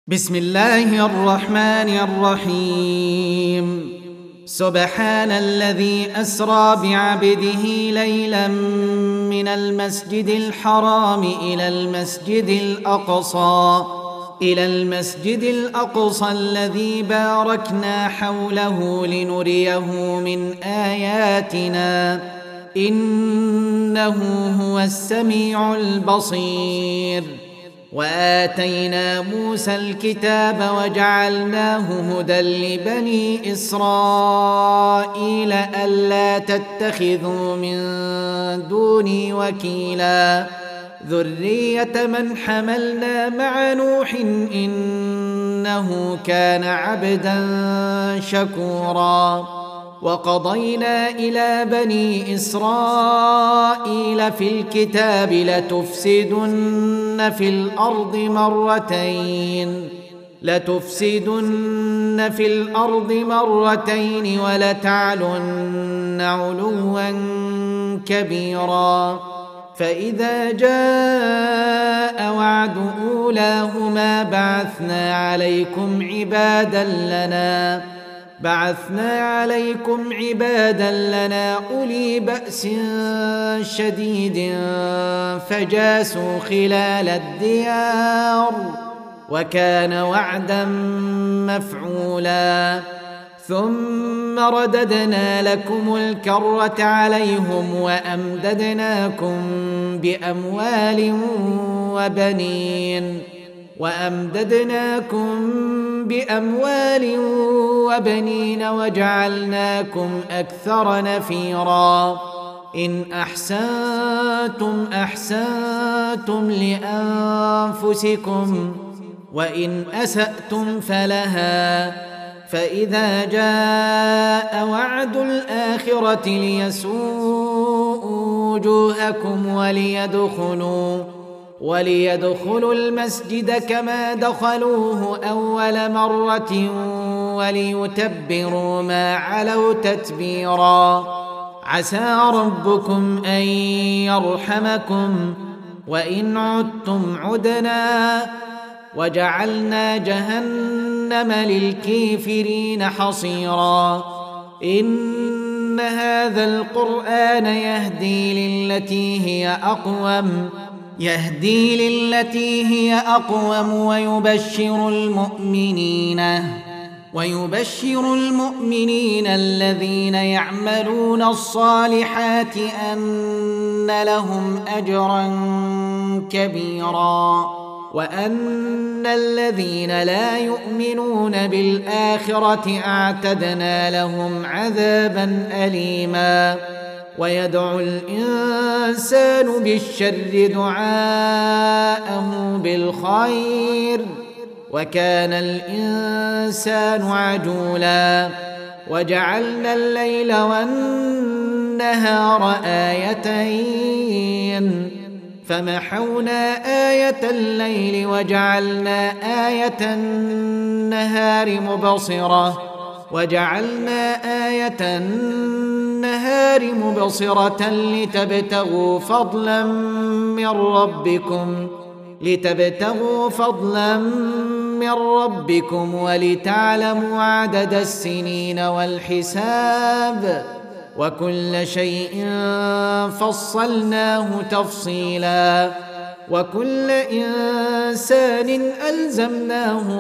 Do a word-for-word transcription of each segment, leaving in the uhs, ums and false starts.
بسم الله الرحمن الرحيم. سبحان الذي أسرى بعبده ليلا من المسجد الحرام إلى المسجد الأقصى إلى المسجد الأقصى الذي باركنا حوله لنريه من آياتنا إنه هو السميع البصير. وآتينا موسى الكتاب وجعلناه هدى لبني إسرائيل ألا تتخذوا من دوني وكيلا ذرية من حملنا مع نوح إنه كان عبدا شكورا. وقضينا إلى بني إسرائيل في الكتاب لتفسدن في الأرض مرتين لتفسدن في الأرض مرتين ولتعلن علوا كبيرا. فإذا جاء وعد أولاهما بعثنا عليكم عبادا لنا بعثنا عليكم عبادا لنا أولي بأس شديد فجاسوا خلال الديار وكان وعدا مفعولا. ثم رددنا لكم الكرة عليهم وأمددناكم بأموال وبنين وأمددناكم بأموال وبنين وجعلناكم أكثر نفيرا. إن أحسنتم أحسنتم لأنفسكم وإن أسأتم فلها. فإذا جاء وعد الآخرة ليسوءوا وجوهكم وليدخلوا وليدخلوا المسجد كما دخلوه أول مرة وليتبروا ما علوا تتبيرا. عسى ربكم أن يرحمكم وإن عدتم عدنا وجعلنا جهنم للكافرين حصيرا. إن هذا القرآن يهدي للتي هي أقوم يهدي للتي هي أقوم ويبشر المؤمنين ويبشر المؤمنين الذين يعملون الصالحات أن لهم أجرا كبيرا وأن الذين لا يؤمنون بالآخرة أعتدنا لهم عذابا أليما. ويدعو الإنسان بالشر دعاءه بالخير وكان الإنسان عجولا. وجعلنا الليل والنهار آيتين فمحونا آية الليل وجعلنا آية النهار مبصرة وجعلنا آية النهار مبصرة لتبتغوا فضلا من ربكم لتبتغوا فضلا من ربكم ولتعلموا عدد السنين والحساب وكل شيء فصلناه تفصيلا. وكل إنسان ألزمناه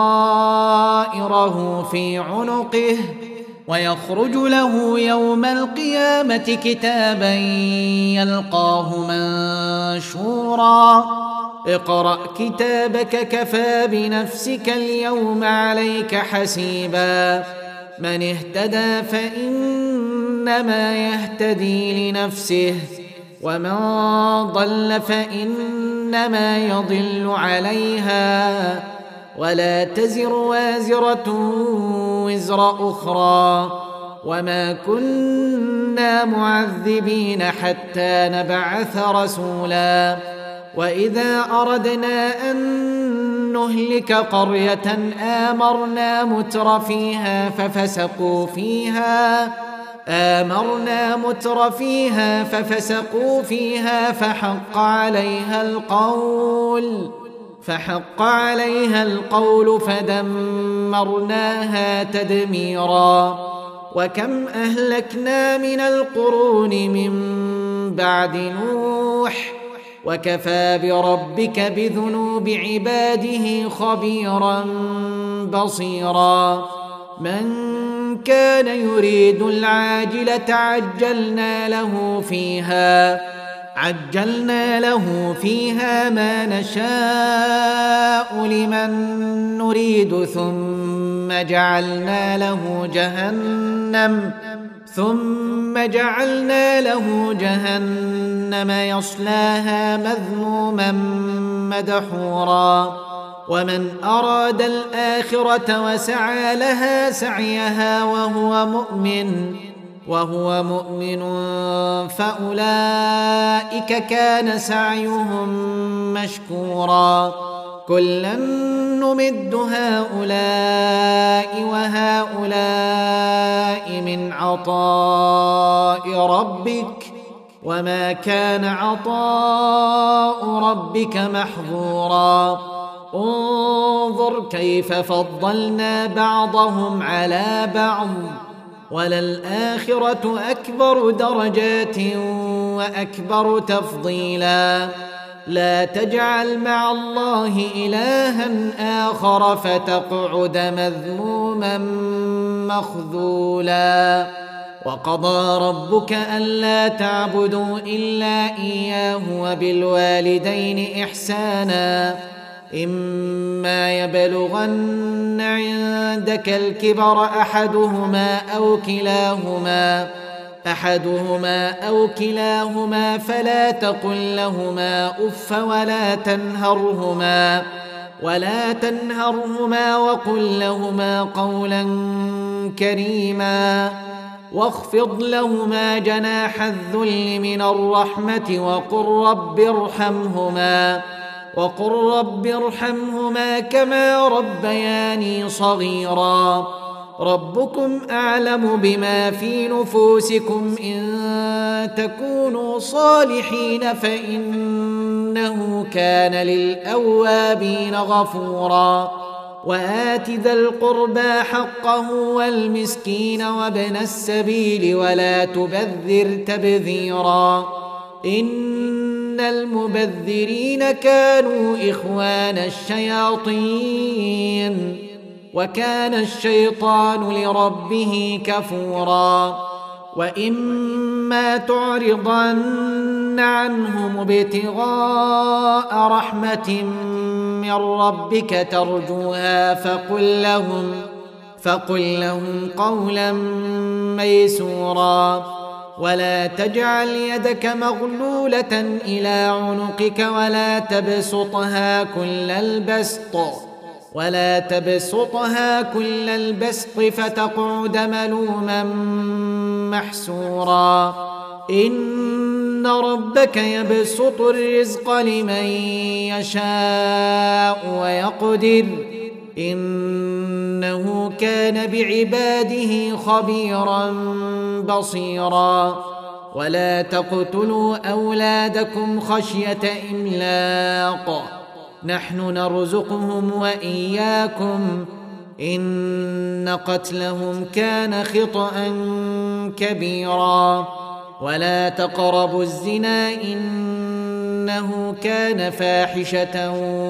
طائره في عنقه ويخرج له يوم القيامة كتابا يلقاه منشورا. اقرأ كتابك كفى بنفسك اليوم عليك حسيبا. من اهتدى فإنما يهتدي لنفسه ومن ضل فإنما يضل عليها ولا تزر وازرة وزر أخرى وما كنا معذبين حتى نبعث رسولا. وإذا أردنا أن نهلك قرية آمرنا متر فيها ففسقوا فيها آمرنا متر فيها ففسقوا فيها فحق عليها القول فحق عليها القول فدمرناها تدميرا. وكم أهلكنا من القرون من بعد نوح وكفى بربك بذنوب عباده خبيرا بصيرا. من كان يريد العاجلة عجلنا له فيها عجلنا له فيها ما نشاء لمن نريد ثم جعلنا له جهنم ثم جعلنا له جهنم يصلاها مذموما مدحورا. ومن أراد الآخرة وسعى لها سعيها وهو مؤمن وهو مؤمن فأولئك كان سعيهم مشكورا. كلا نمد هؤلاء وهؤلاء من عطاء ربك وما كان عطاء ربك محظورا. انظر كيف فضلنا بعضهم على بعض وللآخرة أكبر درجات وأكبر تفضيلا. لا تجعل مع الله إلها آخر فتقعد مذموما مخذولا. وقضى ربك ألا تعبدوا إلا إياه وبالوالدين إحسانا. إما يبلغن عندك الكبر أحدهما أو كلاهما أحدهما أو كلاهما فلا تقل لهما أف ولا تنهرهما ولا تنهرهما وقل لهما قولا كريما. واخفض لهما جناح الذل من الرحمة وقل رب ارحمهما وقل رب ارحمهما كما ربياني صغيرا. ربكم أعلم بما في نفوسكم إن تكونوا صالحين فإنه كان للأوابين غفورا. وآت ذا القربى حقه والمسكين وابن السبيل ولا تبذر تبذيرا. إن المبذرين كانوا إخوان الشياطين وكان الشيطان لربه كفورا. وإما تعرضن عنهم ابتغاء رحمة من ربك ترجوها فقل لهم فقل لهم قولا ميسورا. ولا تجعل يدك مغلولة إلى عنقك ولا تبسطها كل البسط ولا تبسطها كل البسط فتقعد ملوما محسورا. إن ربك يبسط الرزق لمن يشاء ويقدر إنه كان بعباده خبيرا بصيرا. ولا تقتلوا أولادكم خشية إملاق نحن نرزقهم وإياكم إن قتلهم كان خطأ كبيرا. ولا تقربوا الزنا إنه كان فاحشة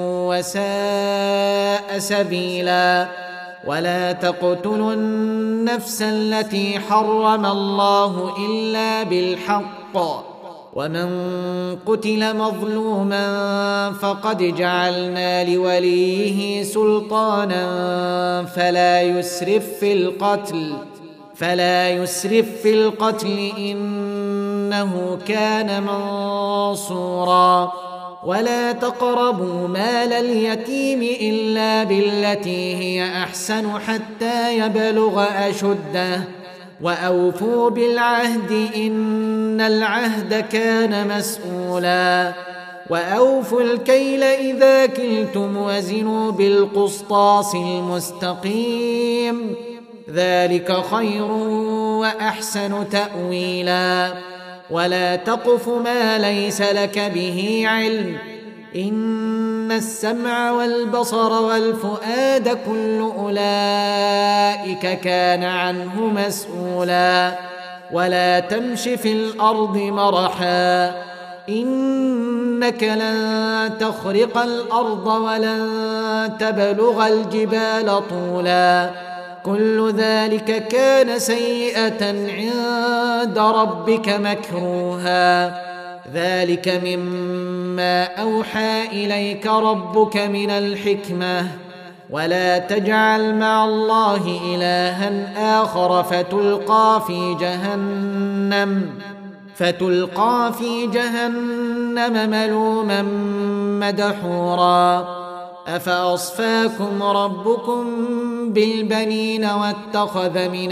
وساء سبيلا. ولا تقتلوا النفس التي حرم الله إلا بالحق ومن قتل مظلوما فقد جعلنا لوليه سلطانا فلا يسرف في القتل فلا يسرف في القتل إنه كان منصورا. ولا تقربوا مال اليتيم إلا بالتي هي أحسن حتى يبلغ أشده وأوفوا بالعهد إن العهد كان مسؤولا. وأوفوا الكيل إذا كلتم وزنوا بالقسطاس المستقيم ذلك خير وأحسن تأويلا. ولا تقف ما ليس لك به علم إن السمع والبصر والفؤاد كل أولئك كان عنه مسؤولا ولا تمش في الأرض مرحا إنك لن تخرق الأرض ولن تبلغ الجبال طولا كل ذلك كان سيئة عند ربك مكروها ذلك مما أوحى إليك ربك من الحكمة ولا تجعل مع الله إلها آخر فتلقى في جهنم فتلقى في جهنم ملوما مدحورا أفأصفاكم ربكم بالبنين واتخذ من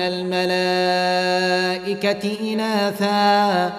الملائكة إناثا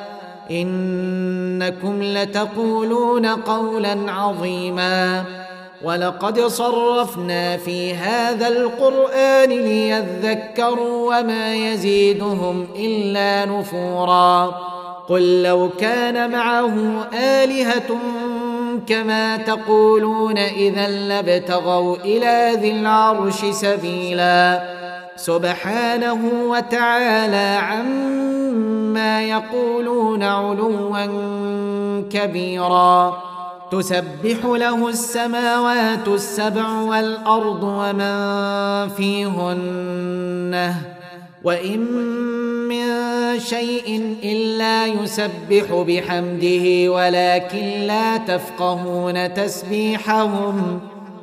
إنكم لتقولون قولا عظيما ولقد صرفنا في هذا القرآن ليذكروا وما يزيدهم إلا نفورا قل لو كان معه آلهة كما تقولون إذا لابتغوا إلى ذي العرش سبيلا سبحانه وتعالى عما يقولون علوا كبيرا تسبح له السماوات السبع والأرض ومن فيهن وإن من شيء إلا يسبح بحمده ولكن لا تفقهون تسبيحهم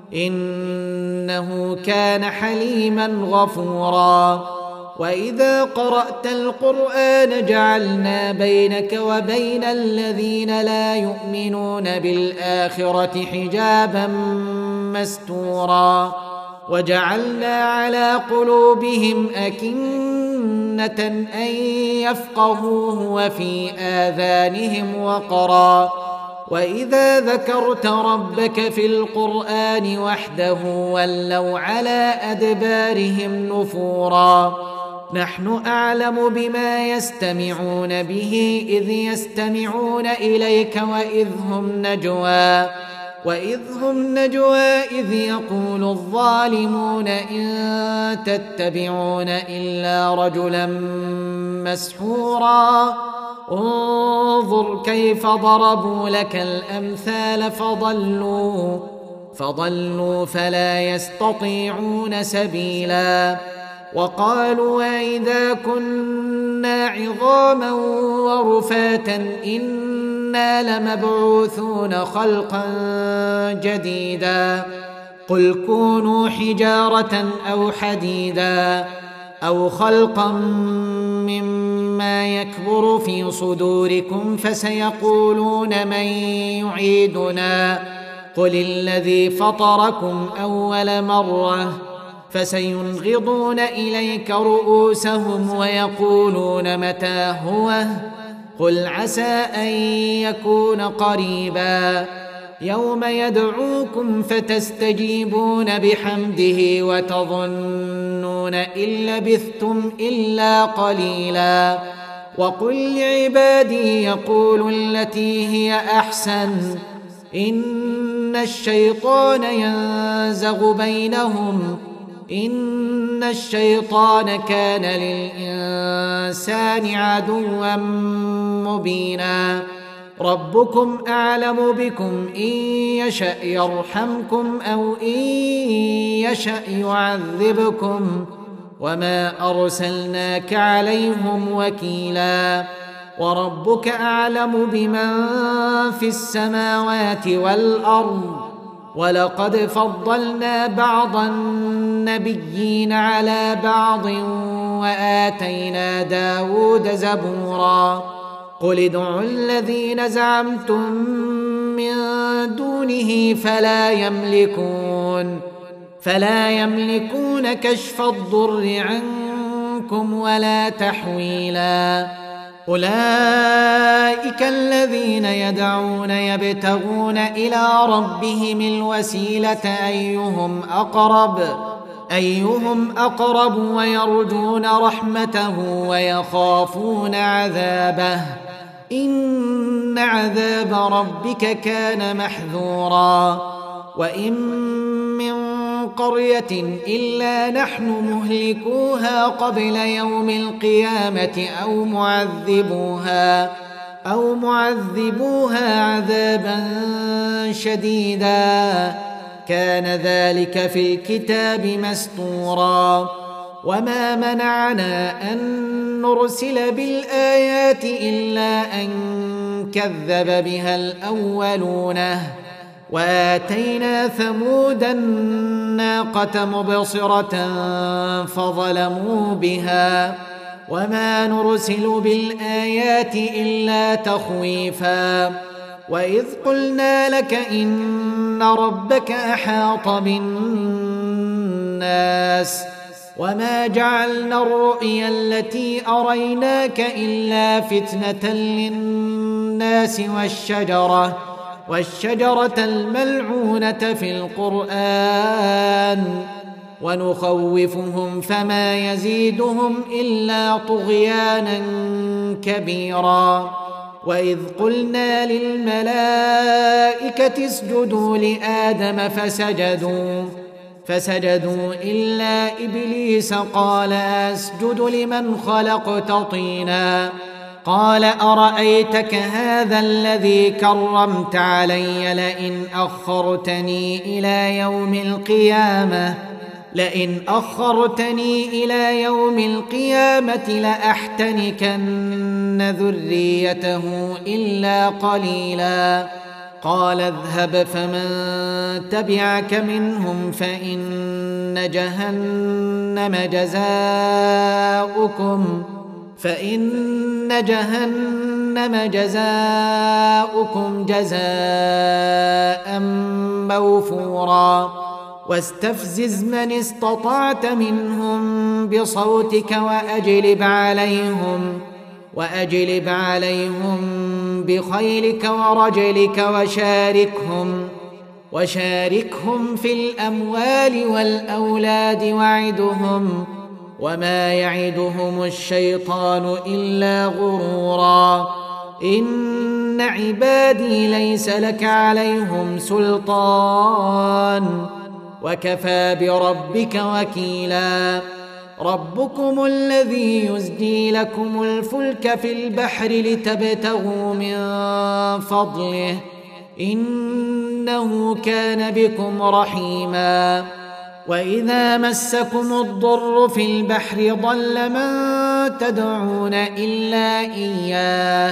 إنه كان حليما غفورا وإذا قرأت القرآن جعلنا بينك وبين الذين لا يؤمنون بالآخرة حجابا مستورا وجعلنا على قلوبهم أكنة أن يفقهوه وفي آذانهم وقرا وإذا ذكرت ربك في القرآن وحده ولوا على أدبارهم نفورا نحن أعلم بما يستمعون به إذ يستمعون إليك وإذ هم نجوى وإذ هم نجوى إذ يقول الظالمون إن تتبعون إلا رجلا مسحورا انظر كيف ضربوا لك الأمثال فضلوا فضلوا فلا يستطيعون سبيلا وقالوا أئذا كنا عظاما ورفاتا إنا لمبعوثون خلقا جديدا قل كونوا حجارة أو حديدا أو خلقا مما يكبر في صدوركم فسيقولون من يعيدنا قل الذي فطركم أول مرة فسينغضون إليك رؤوسهم ويقولون متى هو قل عسى أن يكون قريبا يوم يدعوكم فتستجيبون بحمده وتظنون إن لبثتم إلا قليلا وقل لعبادي يقولوا التي هي أحسن إن الشيطان ينزغ بينهم إن الشيطان كان للإنسان عدوا مبينا ربكم أعلم بكم إن يشأ يرحمكم أو إن يشأ يعذبكم وما أرسلناك عليهم وكيلا وربك أعلم بمن في السماوات والأرض ولقد فضلنا بعض النبيين على بعض وآتينا داود زبورا قل ادعوا الذين زعمتم من دونه فلا يملكون فلا يملكون كشف الضر عنكم ولا تحويلا أولئك الذين يدعون يبتغون إلى ربهم الوسيلة أيهم أقرب أيهم أقرب ويرجون رحمته ويخافون عذابه إن عذاب ربك كان محذورا وإن من قرية إلا نحن مهلكوها قبل يوم القيامة أو معذبوها أو معذبوها عذابا شديدا كان ذلك في الكتاب مسطورا وما منعنا أن نرسل بالآيات إلا أن كذب بها الأولون وآتينا ثمود الناقة مبصرة فظلموا بها وما نرسل بالآيات إلا تخويفا وإذ قلنا لك إن ربك أحاط بالناس وما جعلنا الرؤيا التي أريناك إلا فتنة للناس والشجرة والشجرة الملعونة في القرآن ونخوفهم فما يزيدهم إلا طغيانا كبيرا وإذ قلنا للملائكة اسجدوا لآدم فسجدوا فسجدوا إلا إبليس قال أسجد لمن خلقت طينا قال أرأيتك هذا الذي كرمت علي لئن أخرتني إلى يوم القيامة لئن أخرتني إلى يوم القيامة لأحتنكن ذريته إلا قليلا قال اذهب فمن تبعك منهم فإن جهنم جزاؤكم فإن جهنم جزاؤكم جزاء موفورا واستفزز من استطعت منهم بصوتك وأجلب عليهم وأجلب عليهم بخيلك ورجلك وشاركهم وشاركهم في الأموال والأولاد وعدهم وما يعدهم الشيطان إلا غرورا إن عبادي ليس لك عليهم سلطان وكفى بربك وكيلا ربكم الذي يزجي لكم الفلك في البحر لتبتغوا من فضله إنه كان بكم رحيما وإذا مسكم الضر في البحر ضل من تدعون إلا إياه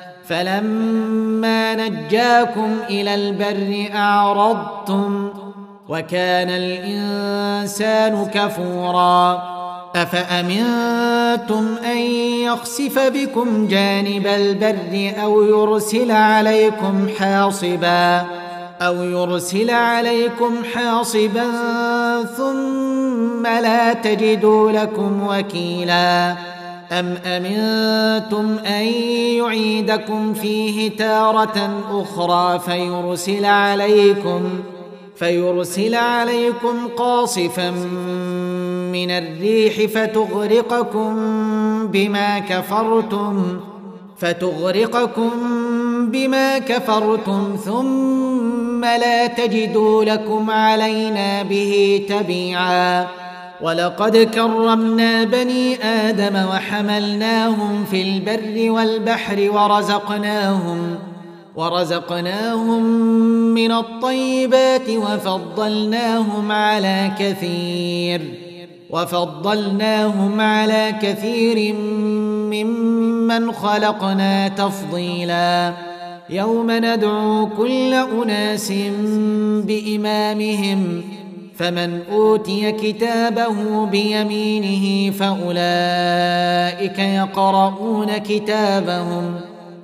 فلما نجاكم إلى البر أعرضتم وكان الإنسان كفورا أفأمنتم أن يخسف بكم جانب البر أو يرسل عليكم حاصبا أو يرسل عليكم حاصبا ثم لا تجدوا لكم وكيلا أم أمنتم أن يعيدكم فيه تارة أخرى فيرسل عليكم فيرسل عليكم قاصفا من الريح فتغرقكم بما كفرتم فتغرقكم بما كفرتم ثم لا تجدوا لكم علينا به تبيعا ولقد كرمنا بني آدم وحملناهم في البر والبحر ورزقناهم ورزقناهم من الطيبات وفضلناهم على كثير وفضلناهم على كثير ممن خلقنا تفضيلا يوم ندعو كل أناس بإمامهم فمن أوتي كتابه بيمينه فأولئك يقرؤون كتابهم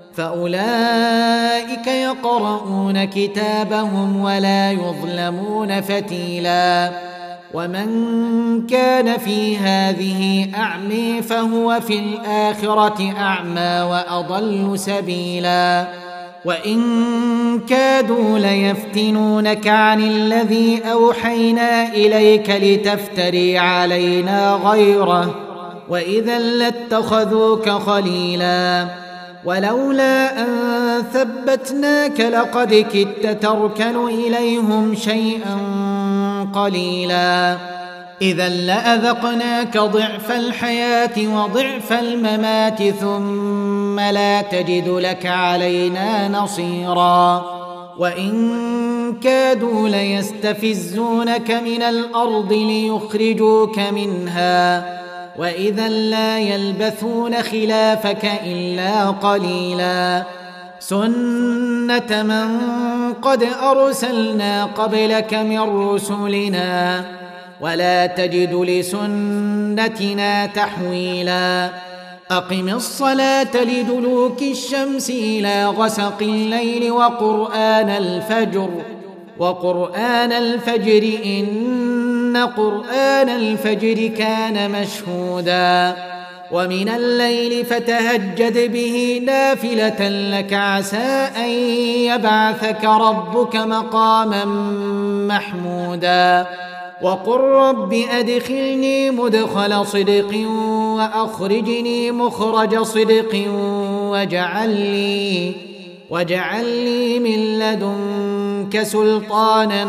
فأولئك يقرؤون كتابهم ولا يظلمون فتيلا ومن كان في هذه أعمي فهو في الآخرة أعمى وأضل سبيلا وإن كادوا ليفتنونك عن الذي أوحينا إليك لتفتري علينا غيره وإذا لاتخذوك خليلا ولولا أن ثبتناك لقد كدت تركن إليهم شيئا قليلا إذا لأذقناك ضعف الحياة وضعف الممات ثم لا تجد لك علينا نصيرا وإن كادوا ليستفزونك من الأرض ليخرجوك منها وإذا لا يلبثون خلافك إلا قليلا سنة من قد أرسلنا قبلك من رسلنا ولا تجد لسنتنا تحويلا أقم الصلاة لدلوك الشمس إلى غسق الليل وقرآن الفجر وقرآن الفجر إن قرآن الفجر كان مشهودا ومن الليل فتهجد به نافلة لك عسى أن يبعثك ربك مقاما محمودا وقل رب أدخلني مدخل صدق وأخرجني مخرج صدق واجعل لي واجعل لي من لدنك سلطانا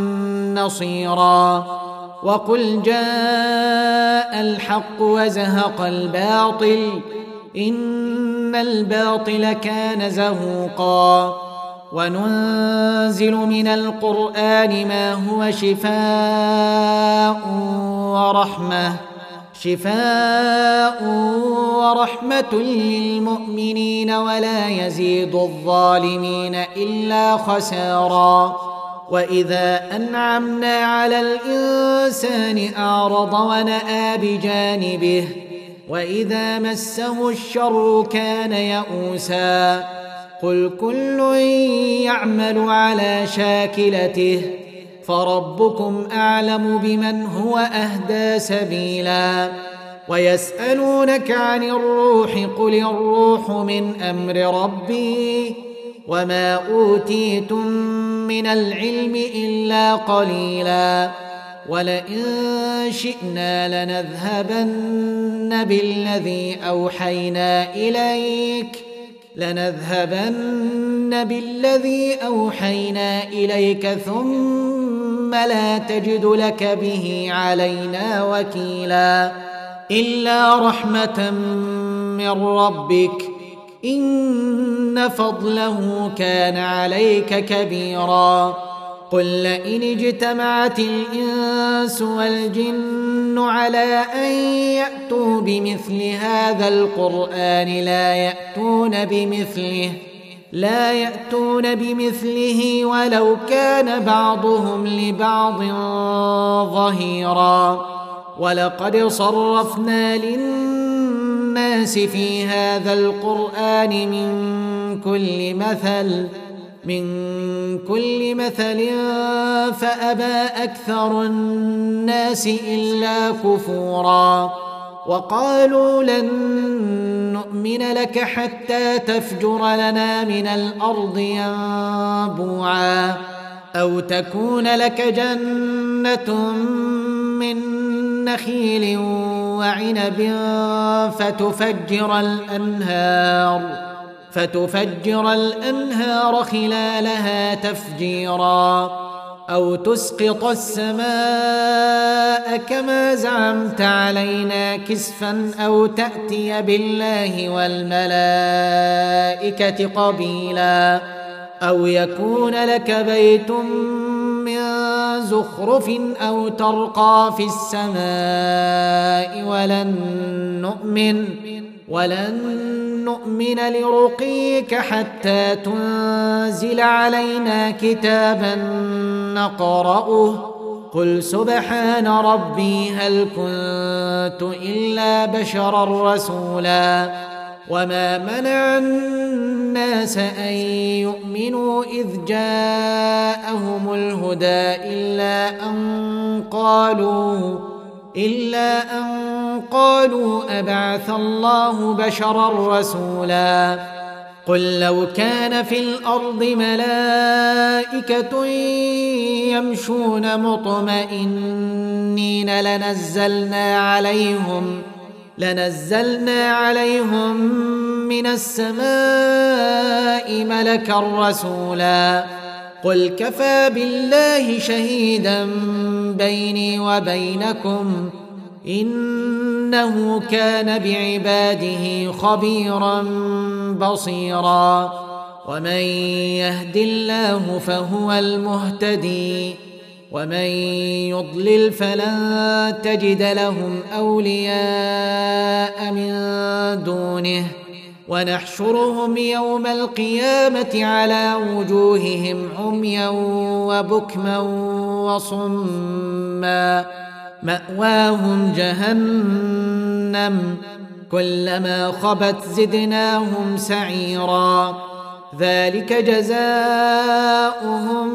نصيرا وقل جاء الحق وزهق الباطل إن الباطل كان زهوقا وننزل من القرآن ما هو شفاء ورحمة شفاء ورحمة للمؤمنين ولا يزيد الظالمين إلا خسارا وإذا أنعمنا على الإنسان أعرض ونأى بجانبه وإذا مسه الشر كان يئوسا قل كل يعمل على شاكلته فربكم أعلم بمن هو أهدى سبيلا ويسألونك عن الروح قل الروح من أمر ربي وما أوتيتم من العلم إلا قليلا ولئن شئنا لنذهبن بالذي أوحينا إليك لنذهبن بالذي أوحينا إليك ثم لا تجد لك به علينا وكيلا إلا رحمة من ربك إن فضله كان عليك كبيرا قل لئن اجتمعت الإنس والجن على أن يأتوا بمثل هذا القرآن لا يأتون بمثله لا يأتون بمثله ولو كان بعضهم لبعض ظهيرا ولقد صرفنا للناس في هذا القرآن من كل مثل من كل مثل فأبى أكثر الناس إلا كفورا وقالوا لن نؤمن لك حتى تفجر لنا من الأرض ينبوعا أو تكون لك جنة من نخيل وعنب فتفجر الأنهار فتفجر الأنهار خلالها تفجيرا أو تسقط السماء كما زعمت علينا كسفا أو تأتي بالله والملائكة قبيلا أو يكون لك بيت من زخرف أو ترقى في السماء ولن نؤمن ولن نؤمن لرقيك حتى تنزل علينا كتابا نقرأه قل سبحان ربي هل كنت إلا بشرا رسولا وما منع الناس أن يؤمنوا إذ جاءهم الهدى إلا أن قالوا إلا أن قالوا أبعث الله بشرا رسولا قل لو كان في الأرض ملائكة يمشون مطمئنين لنزلنا عليهم لنزلنا عليهم من السماء ملكا رسولا قل كفى بالله شهيدا بيني وبينكم إنه كان بعباده خبيرا بصيرا ومن يهد الله فهو المهتدي ومن يضلل فلن تجد لهم أولياء من دونه ونحشرهم يوم القيامة على وجوههم عميا وبكما وصما مأواهم جهنم كلما خبت زدناهم سعيرا ذلك جزاؤهم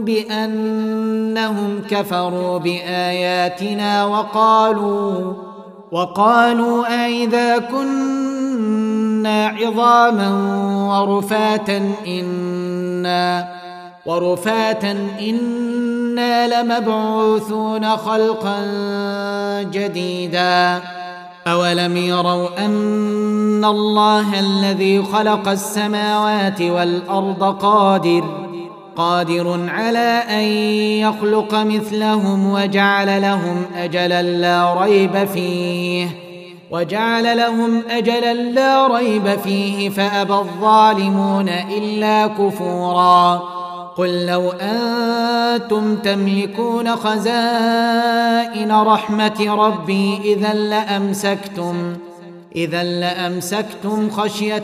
بأنهم كفروا بآياتنا وقالوا وقالوا أئذا كنا عظاما ورفاتا إنا ورفاتا إنا لمبعوثون خلقا جديدا أولم يروا أن الله الذي خلق السماوات والأرض قادر قادر على أن يخلق مثلهم وجعل لهم أجلا لا ريب فيه وجعل لهم أجلا لا ريب فيه فأبى الظالمون إلا كفورا قل لو أنتم تملكون خزائن رحمة ربي إذا لأمسكتم إذا لأمسكتم خشية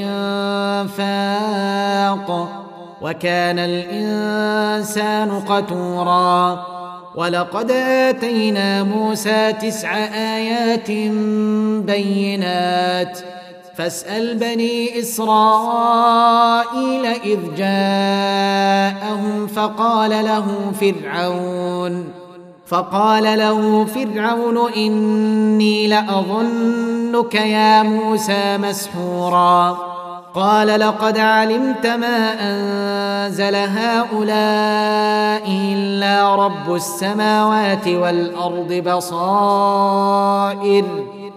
الإنفاق وكان الإنسان قتورا ولقد آتينا موسى تسع آيات بينات فاسأل بني إسرائيل إذ جاءهم فقال له فرعون فقال له فرعون إني لأظنك يا موسى مسحورا قال لقد علمت ما أنزل هؤلاء إلا رب السماوات والأرض بصائر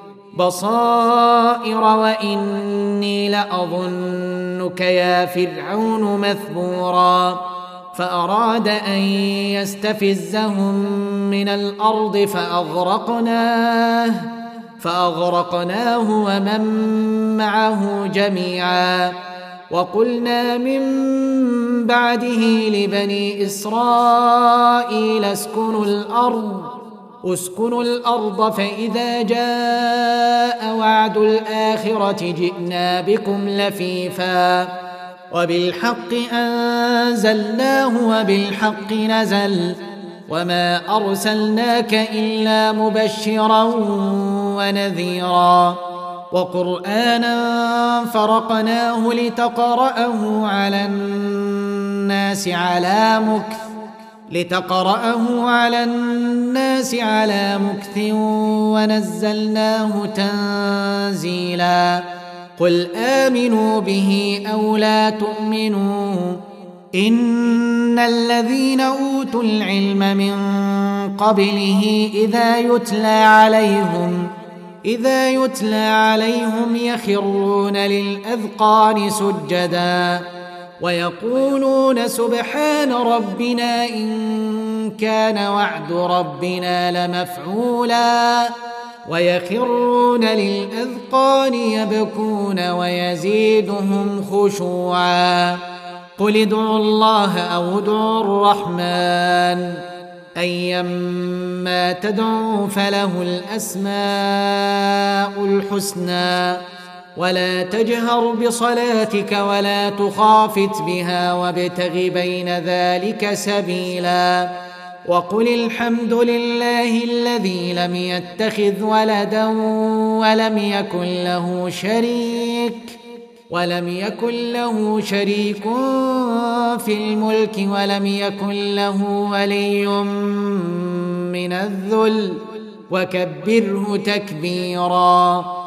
بصائر وإني لأظنك يا فرعون مثبورا فأراد أن يستفزهم من الأرض فأغرقناه فأغرقناه ومن معه جميعا وقلنا من بعده لبني إسرائيل اسكنوا الأرض اسكنوا الأرض فإذا جاء وعد الآخرة جئنا بكم لفيفا وبالحق أنزلناه وبالحق نزل وما أرسلناك إلا مبشرا ونذيرا وقرآنا فرقناه لتقرأه على الناس على مكث لتقرأه على الناس على مكث ونزلناه تنزيلا قل آمنوا به أو لا تؤمنوا إن الذين أوتوا العلم من قبله إذا يتلى عليهم إذا يتلى عليهم يخرون للأذقان سجدا ويقولون سبحان ربنا إن كان وعد ربنا لمفعولا ويخرون للأذقان يبكون ويزيدهم خشوعا قل ادعوا الله أو ادعوا الرحمن أيما تدعوا فله الأسماء الحسنى ولا تجهر بصلاتك ولا تخافت بها وابتغ بين ذلك سبيلا وقل الحمد لله الذي لم يتخذ ولدا ولم يكن له شريك ولم يكن له شريك في الملك ولم يكن له ولي من الذل وكبره تكبيرا